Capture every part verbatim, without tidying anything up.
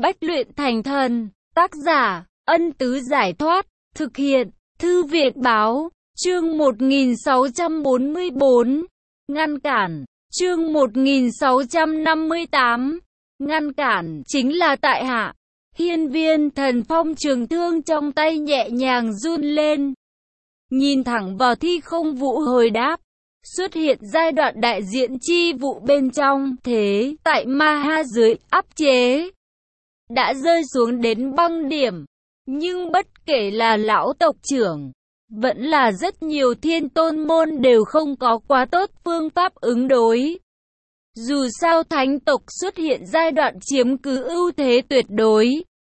Bách luyện thành thần, tác giả, Ân Tứ Giải Thoát, thực hiện, Thư viện Báo, chương một nghìn sáu trăm bốn mươi bốn, ngăn cản, chương một nghìn sáu trăm năm mươi tám, ngăn cản, chính là tại hạ. Hiên Viên Thần Phong trường thương trong tay nhẹ nhàng run lên, nhìn thẳng vào Thi Không Vũ hồi đáp. Xuất hiện giai đoạn đại diện chi vụ bên trong, thế tại Ma Ha dưới áp chế đã rơi xuống đến băng điểm. Nhưng bất kể là lão tộc trưởng, vẫn là rất nhiều thiên tôn môn đều không có quá tốt phương pháp ứng đối. Dù sao thánh tộc xuất hiện giai đoạn chiếm cứ ưu thế tuyệt đối.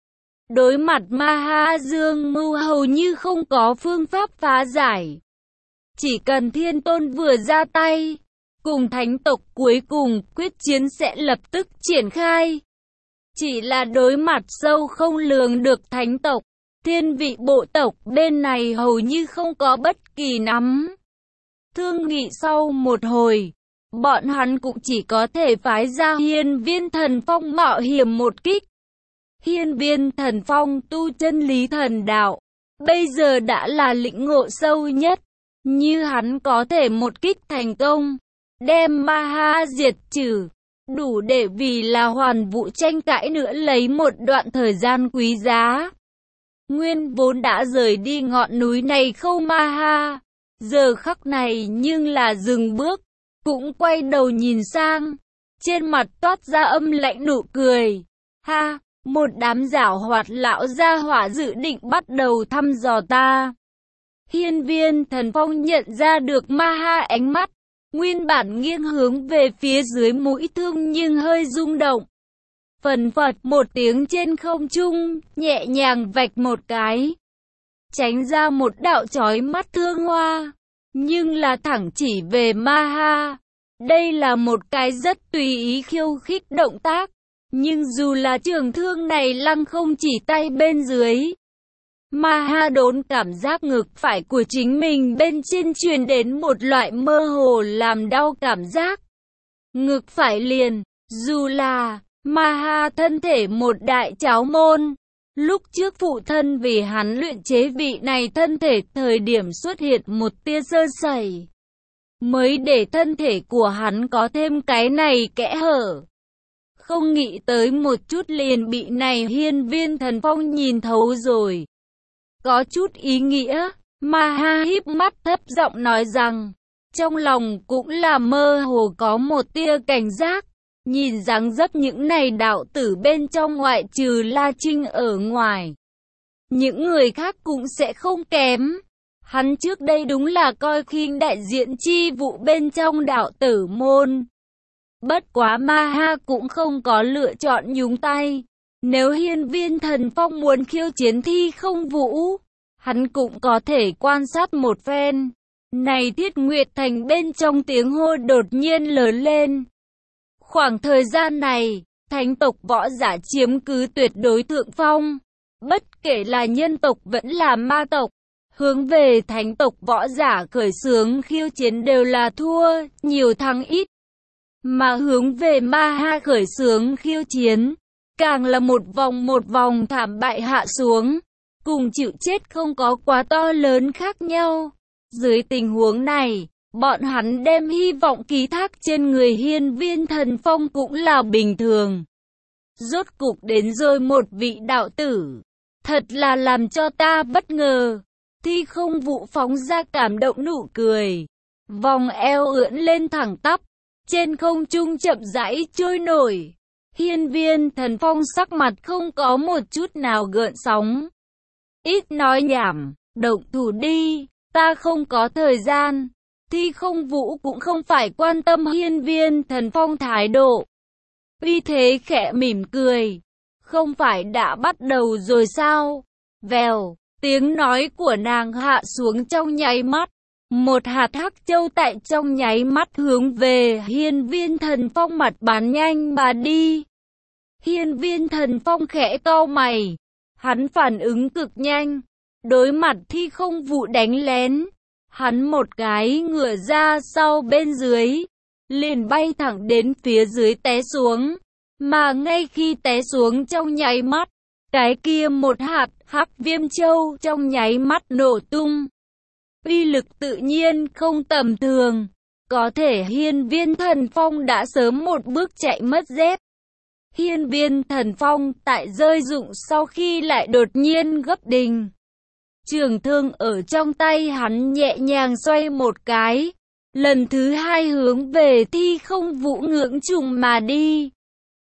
Đối mặt Ma Ha Dương Mưu hầu như không có phương pháp phá giải. Chỉ cần thiên tôn vừa ra tay, cùng thánh tộc cuối cùng quyết chiến sẽ lập tức triển khai. Chỉ là đối mặt sâu không lường được thánh tộc, thiên vị bộ tộc bên này hầu như không có bất kỳ nắm. Thương nghị sau một hồi, bọn hắn cũng chỉ có thể phái ra Hiên Viên Thần Phong mạo hiểm một kích. Hiên Viên Thần Phong tu chân lý thần đạo, bây giờ đã là lĩnh ngộ sâu nhất. Như hắn có thể một kích thành công, đem Ma Ha diệt trừ, đủ để vì là hoàn vũ tranh cãi nữa lấy một đoạn thời gian quý giá. Nguyên vốn đã rời đi ngọn núi này Khâu Ma Ha, giờ khắc này nhưng là dừng bước, cũng quay đầu nhìn sang, trên mặt toát ra âm lạnh nụ cười. Ha, một đám giảo hoạt lão gia hỏa dự định bắt đầu thăm dò ta. Hiên Viên Thần Phong nhận ra được Ma Ha ánh mắt, nguyên bản nghiêng hướng về phía dưới mũi thương nhưng hơi rung động. Phần phật một tiếng trên không trung, nhẹ nhàng vạch một cái, tránh ra một đạo chói mắt thương hoa, nhưng là thẳng chỉ về Ma Ha. Đây là một cái rất tùy ý khiêu khích động tác, nhưng dù là trường thương này lăng không chỉ tay bên dưới. Ma Ha đốn cảm giác ngực phải của chính mình bên trên truyền đến một loại mơ hồ làm đau cảm giác. Ngực phải liền, dù là Ma Ha thân thể một đại cháo môn, lúc trước phụ thân vì hắn luyện chế vị này thân thể thời điểm xuất hiện một tia sơ sẩy, mới để thân thể của hắn có thêm cái này kẽ hở. Không nghĩ tới một chút liền bị này Hiên Viên Thần Phong nhìn thấu rồi. Có chút ý nghĩa, Ma Ha híp mắt thấp giọng nói rằng, trong lòng cũng là mơ hồ có một tia cảnh giác, nhìn dáng dấp những này đạo tử bên trong ngoại trừ La Trinh ở ngoài. Những người khác cũng sẽ không kém. Hắn trước đây đúng là coi khinh đại diện chi vụ bên trong đạo tử môn. Bất quá Ma Ha cũng không có lựa chọn nhúng tay. Nếu Hiên Viên Thần Phong muốn khiêu chiến Thi Không Vũ, hắn cũng có thể quan sát một phen. Này Thiết Nguyệt Thành bên trong tiếng hô đột nhiên lớn lên. Khoảng thời gian này, thánh tộc võ giả chiếm cứ tuyệt đối thượng phong. Bất kể là nhân tộc vẫn là ma tộc, hướng về thánh tộc võ giả khởi xướng khiêu chiến đều là thua, nhiều thắng ít. Mà hướng về Ma Ha khởi xướng khiêu chiến, càng là một vòng một vòng thảm bại hạ xuống, cùng chịu chết không có quá to lớn khác nhau. Dưới tình huống này, bọn hắn đem hy vọng ký thác trên người Hiên Viên Thần Phong cũng là bình thường. Rốt cục đến rồi một vị đạo tử, thật là làm cho ta bất ngờ. Thi Không Vũ phóng ra cảm động nụ cười, vòng eo ưỡn lên thẳng tắp, trên không trung chậm rãi trôi nổi. Hiên Viên Thần Phong sắc mặt không có một chút nào gợn sóng. Ít nói nhảm, động thủ đi, ta không có thời gian. Thi Không Vũ cũng không phải quan tâm Hiên Viên Thần Phong thái độ. Vì thế khẽ mỉm cười, không phải đã bắt đầu rồi sao? Vèo, tiếng nói của nàng hạ xuống trong nháy mắt. Một hạt hắc châu tại trong nháy mắt hướng về Hiên Viên Thần Phong mặt bắn nhanh mà đi. Hiên Viên Thần Phong khẽ cau mày, hắn phản ứng cực nhanh, đối mặt Thi Không Vũ đánh lén, hắn một cái ngửa ra sau bên dưới, liền bay thẳng đến phía dưới té xuống. mà ngay khi té xuống trong nháy mắt, cái kia một hạt hắc viêm châu trong nháy mắt nổ tung. Uy lực tự nhiên không tầm thường, có thể hiên viên thần phong đã sớm một bước chạy mất dép. Hiên viên thần phong tại rơi dụng sau khi lại đột nhiên gấp đình. Trường thương ở trong tay hắn nhẹ nhàng xoay một cái, lần thứ hai hướng về Thi Không Vũ ngưỡng trùng mà đi.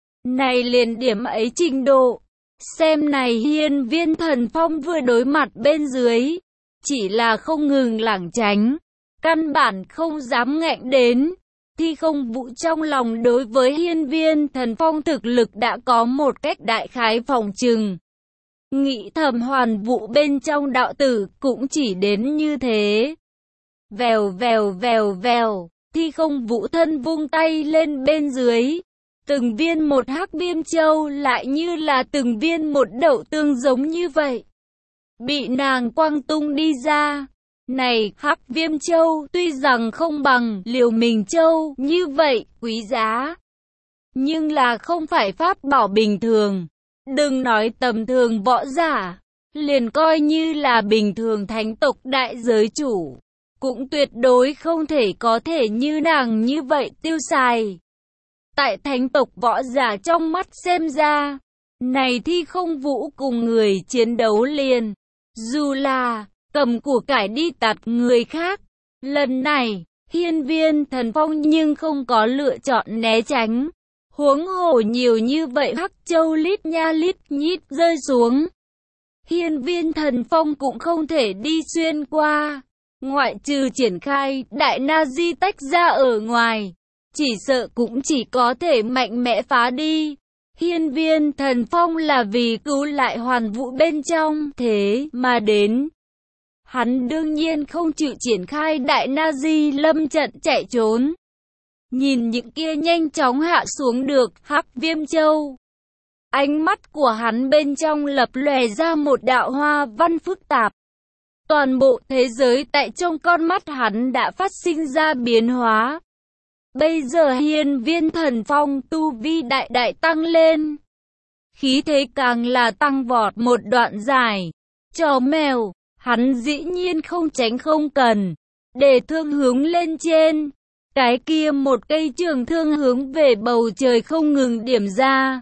Này liền điểm ấy trình độ, xem này hiên viên thần phong vừa đối mặt bên dưới, chỉ là không ngừng lảng tránh, căn bản không dám ngạnh đến. Thi Không Vũ trong lòng đối với hiên viên thần phong thực lực đã có một cách đại khái phòng trừng. Nghĩ thầm hoàn vũ bên trong đạo tử cũng chỉ đến như thế. Vèo vèo vèo vèo, Thi Không Vũ thân vung tay lên bên dưới. Từng viên một hắc viêm châu lại như là từng viên một đậu tương giống như vậy, bị nàng quăng tung đi ra. Này hắc viêm châu tuy rằng không bằng liều mình châu như vậy quý giá, nhưng là không phải pháp bảo bình thường. Đừng nói tầm thường võ giả, liền coi như là bình thường thánh tộc đại giới chủ, cũng tuyệt đối không thể có thể như nàng như vậy tiêu xài. Tại thánh tộc võ giả trong mắt xem ra, này Thi Không Vũ cùng người chiến đấu liền, dù là cầm của cải đi tạt người khác. Lần này, hiên viên thần phong nhưng không có lựa chọn né tránh. Huống hồ nhiều như vậy hắc châu lít nha lít nhít rơi xuống, hiên viên thần phong cũng không thể đi xuyên qua. Ngoại trừ triển khai đại na di tách ra ở ngoài, chỉ sợ cũng chỉ có thể mạnh mẽ phá đi. Hiên viên thần phong là vì cứu lại hoàn vũ bên trong thế mà đến. Hắn đương nhiên không chịu triển khai đại na di lâm trận chạy trốn. Nhìn những kia nhanh chóng hạ xuống được hắc viêm châu, ánh mắt của hắn bên trong lập lòe ra một đạo hoa văn phức tạp. Toàn bộ thế giới tại trong con mắt hắn đã phát sinh ra biến hóa. Bây giờ hiên viên thần phong tu vi đại đại tăng lên, khí thế càng là tăng vọt một đoạn dài. Chó mèo, hắn dĩ nhiên không tránh không cần, để thương hướng lên trên. Cái kia một cây trường thương hướng về bầu trời không ngừng điểm ra.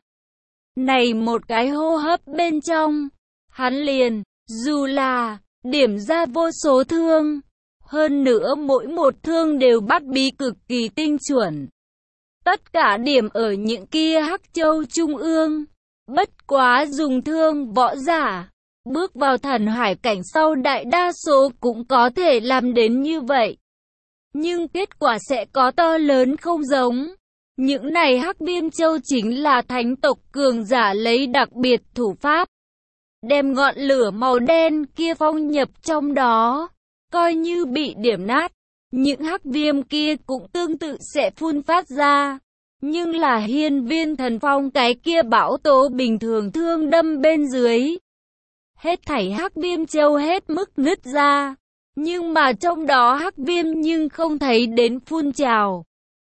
Này một cái hô hấp bên trong, hắn liền, dù là điểm ra vô số thương, hơn nữa mỗi một thương đều bắt bí cực kỳ tinh chuẩn. Tất cả điểm ở những kia hắc châu trung ương. Bất quá dùng thương võ giả, bước vào thần hải cảnh sau đại đa số cũng có thể làm đến như vậy. Nhưng kết quả sẽ có to lớn không giống. Những này hắc viêm châu chính là thánh tộc cường giả lấy đặc biệt thủ pháp, đem ngọn lửa màu đen kia phong nhập trong đó. Coi như bị điểm nát, những hắc viêm kia cũng tương tự sẽ phun phát ra. Nhưng là hiên viên thần phong cái kia bão tố bình thường thương đâm bên dưới, hết thảy hắc viêm châu hết mức nứt ra. Nhưng mà trong đó hắc viêm nhưng không thấy đến phun trào.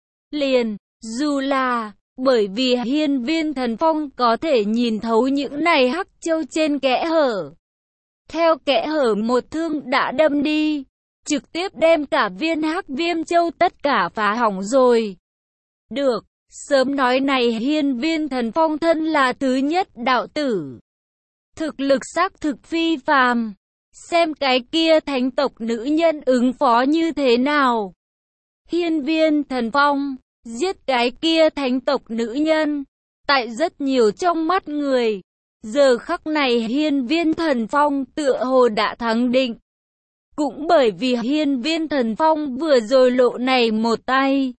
Liền, dù là, bởi vì hiên viên thần phong có thể nhìn thấu những này hắc châu trên kẽ hở. Theo kẽ hở một thương đã đâm đi, trực tiếp đem cả viên hắc viêm châu tất cả phá hỏng rồi. Được, sớm nói này hiên viên thần phong thân là thứ nhất đạo tử, thực lực xác thực phi phàm. Xem cái kia thánh tộc nữ nhân ứng phó như thế nào. Hiên viên thần phong giết cái kia thánh tộc nữ nhân, tại rất nhiều trong mắt người, giờ khắc này hiên viên thần phong tựa hồ đã thắng định. Cũng bởi vì hiên viên thần phong vừa rồi lộ này một tay,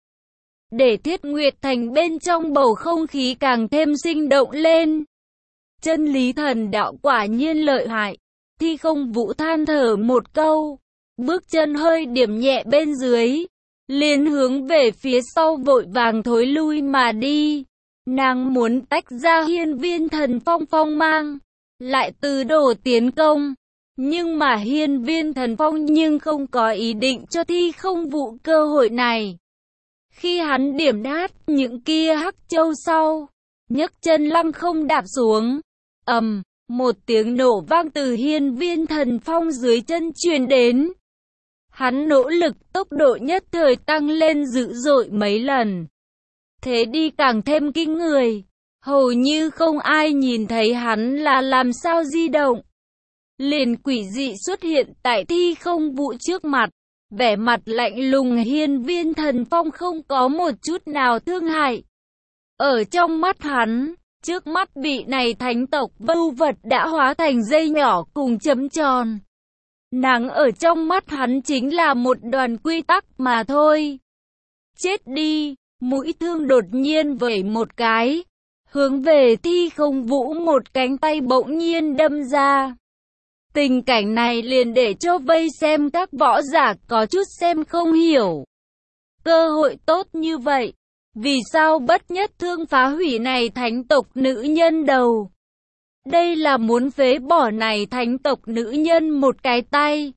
để Thiết Nguyệt Thành bên trong bầu không khí càng thêm sinh động lên. Chân lý thần đạo quả nhiên lợi hại. Thi Không Vũ than thở một câu, bước chân hơi điểm nhẹ bên dưới, liền hướng về phía sau vội vàng thối lui mà đi. Nàng muốn tách ra hiên viên thần phong phong mang, lại từ đổ tiến công. Nhưng mà hiên viên thần phong nhưng không có ý định cho Thi Không Vũ cơ hội này. Khi hắn điểm nát những kia hắc châu sau, nhấc chân lăng không đạp xuống. Ầm, một tiếng nổ vang từ hiên viên thần phong dưới chân truyền đến. Hắn nỗ lực tốc độ nhất thời tăng lên dữ dội mấy lần. Thế đi càng thêm kinh người. Hầu như không ai nhìn thấy hắn là làm sao di động. Liền quỷ dị xuất hiện tại Thi Không Vũ trước mặt. Vẻ mặt lạnh lùng hiên viên thần phong không có một chút nào thương hại. Ở trong mắt hắn, trước mắt vị này thánh tộc vưu vật đã hóa thành dây nhỏ cùng chấm tròn. Nàng ở trong mắt hắn chính là một đoàn quy tắc mà thôi. Chết đi, mũi thương đột nhiên vẩy một cái. Hướng về Thi Không Vũ một cánh tay bỗng nhiên đâm ra. Tình cảnh này liền để cho vây xem các võ giả có chút xem không hiểu. Cơ hội tốt như vậy, vì sao bất nhất thương phá hủy này thánh tộc nữ nhân đầu? Đây là muốn phế bỏ này thánh tộc nữ nhân một cái tay.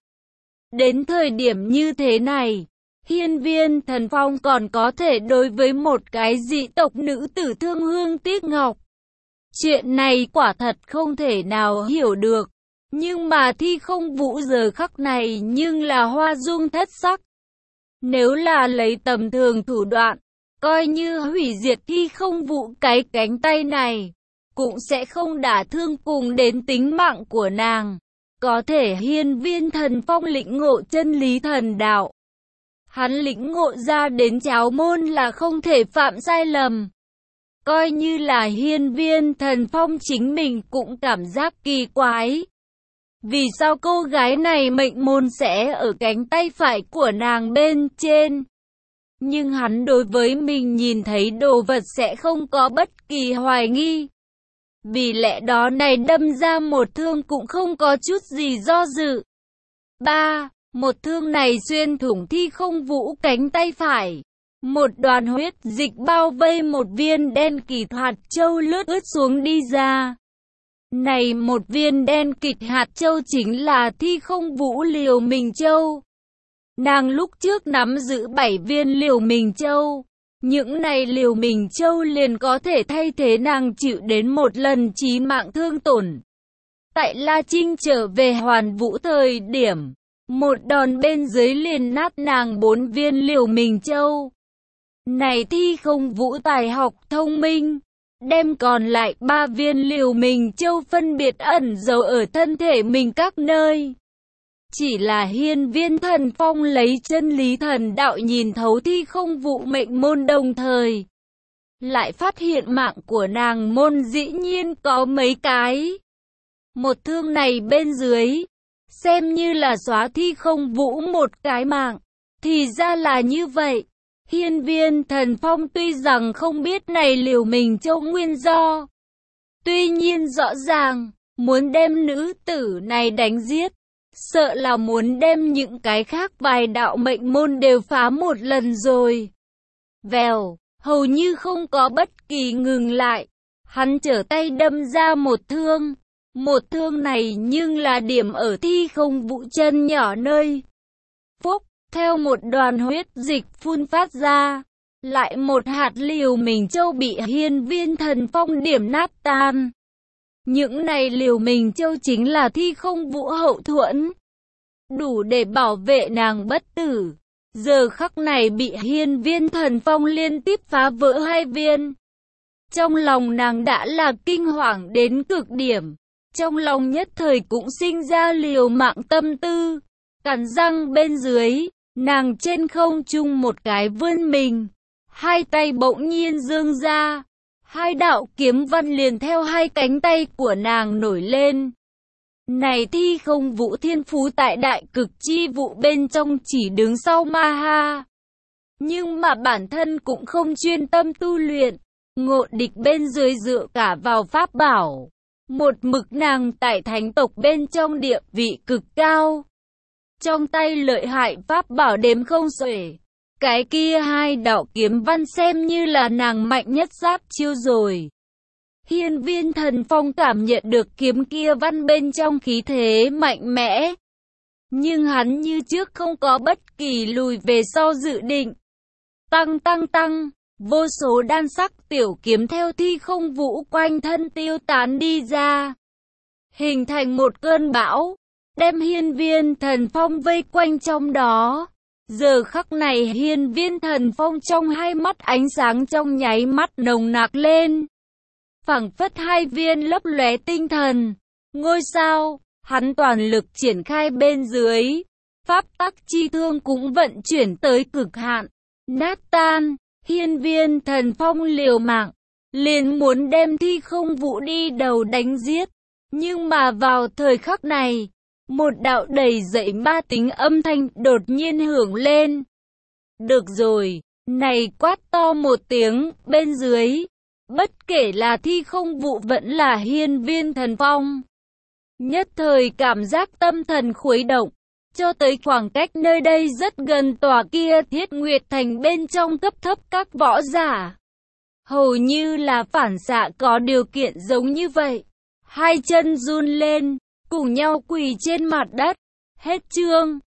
Đến thời điểm như thế này, hiên viên thần phong còn có thể đối với một cái dị tộc nữ tử thương hương tiếc ngọc. Chuyện này quả thật không thể nào hiểu được. Nhưng mà Thi Không Vũ giờ khắc này nhưng là hoa dung thất sắc. Nếu là lấy tầm thường thủ đoạn, coi như hủy diệt Thi Không Vũ cái cánh tay này, cũng sẽ không đả thương cùng đến tính mạng của nàng. Có thể hiên viên thần phong lĩnh ngộ chân lý thần đạo. Hắn lĩnh ngộ ra đến cháo môn là không thể phạm sai lầm. Coi như là hiên viên thần phong chính mình cũng cảm giác kỳ quái. Vì sao cô gái này mệnh môn sẽ ở cánh tay phải của nàng bên trên? Nhưng hắn đối với mình nhìn thấy đồ vật sẽ không có bất kỳ hoài nghi. Vì lẽ đó này đâm ra một thương cũng không có chút gì do dự. ba. Một thương này xuyên thủng Thi Không Vũ cánh tay phải. Một đoàn huyết dịch bao vây một viên đen kịt hạt châu lướt ướt xuống đi ra. Này một viên đen kịt hạt châu chính là Thi Không Vũ Liều Mình Châu. Nàng lúc trước nắm giữ bảy viên Liều Mình Châu. Những này Liều Mình Châu liền có thể thay thế nàng chịu đến một lần chí mạng thương tổn. Tại La Trinh trở về Hoàn Vũ thời điểm, một đòn bên dưới liền nát nàng bốn viên Liều Mình Châu. Này Thi Không Vũ tài học thông minh, đem còn lại ba viên Liều Mình Châu phân biệt ẩn giấu ở thân thể mình các nơi. Chỉ là hiên viên thần phong lấy chân lý thần đạo nhìn thấu Thi Không Vũ mệnh môn đồng thời. Lại phát hiện mạng của nàng môn dĩ nhiên có mấy cái. Một thương này bên dưới, xem như là xóa Thi Không Vũ một cái mạng. Thì ra là như vậy. Hiên viên thần phong tuy rằng không biết này Liều Mình Châu nguyên do. Tuy nhiên rõ ràng, muốn đem nữ tử này đánh giết. Sợ là muốn đem những cái khác vài đạo mệnh môn đều phá một lần rồi. Vèo, hầu như không có bất kỳ ngừng lại. Hắn trở tay đâm ra một thương. Một thương này nhưng là điểm ở Thi Không Vũ chân nhỏ nơi. Phúc, theo một đoàn huyết dịch phun phát ra. Lại một hạt Liều Mình Châu bị hiên viên thần phong điểm nát tan. Những này Liều Mình Châu chính là Thi Không Vũ hậu thuẫn, đủ để bảo vệ nàng bất tử. Giờ khắc này bị hiên viên thần phong liên tiếp phá vỡ hai viên. Trong lòng nàng đã là kinh hoàng đến cực điểm. Trong lòng nhất thời cũng sinh ra liều mạng tâm tư. Cắn răng bên dưới, nàng trên không trung một cái vươn mình. Hai tay bỗng nhiên giương ra. Hai đạo kiếm văn liền theo hai cánh tay của nàng nổi lên. Này Thi Không Vũ thiên phú tại đại cực chi vụ bên trong chỉ đứng sau Ma Ha. Nhưng mà bản thân cũng không chuyên tâm tu luyện. Ngộ địch bên dưới dựa cả vào pháp bảo. Một mực nàng tại thánh tộc bên trong địa vị cực cao. Trong tay lợi hại pháp bảo đếm không xuể. Cái kia hai đạo kiếm văn xem như là nàng mạnh nhất giáp chiêu rồi. Hiên viên thần phong cảm nhận được kiếm kia văn bên trong khí thế mạnh mẽ. Nhưng hắn như trước không có bất kỳ lùi về sau dự định. Tăng tăng tăng, Vô số đan sắc tiểu kiếm theo thi không vũ quanh thân tiêu tán đi ra, hình thành một cơn bão, đem hiên viên thần phong vây quanh trong đó. Giờ khắc này hiên viên thần phong trong hai mắt ánh sáng trong nháy mắt nồng nặc lên, phảng phất hai viên lấp lóe tinh thần ngôi sao. Hắn toàn lực triển khai bên dưới, pháp tắc chi thương cũng vận chuyển tới cực hạn, nát tan. Hiên viên thần phong liều mạng, liền muốn đem thi không vũ đi đầu đánh giết. Nhưng mà vào thời khắc này, một đạo đầy dẫy ma tính âm thanh đột nhiên hưởng lên. Được rồi, này quát to một tiếng, bên dưới, bất kể là thi không vũ vẫn là hiên viên thần phong, nhất thời cảm giác tâm thần khuấy động, cho tới khoảng cách nơi đây rất gần tòa kia Thiết Nguyệt Thành bên trong cấp thấp các võ giả. Hầu như là phản xạ có điều kiện giống như vậy. Hai chân run lên, cùng nhau quỳ trên mặt đất. Hết chương.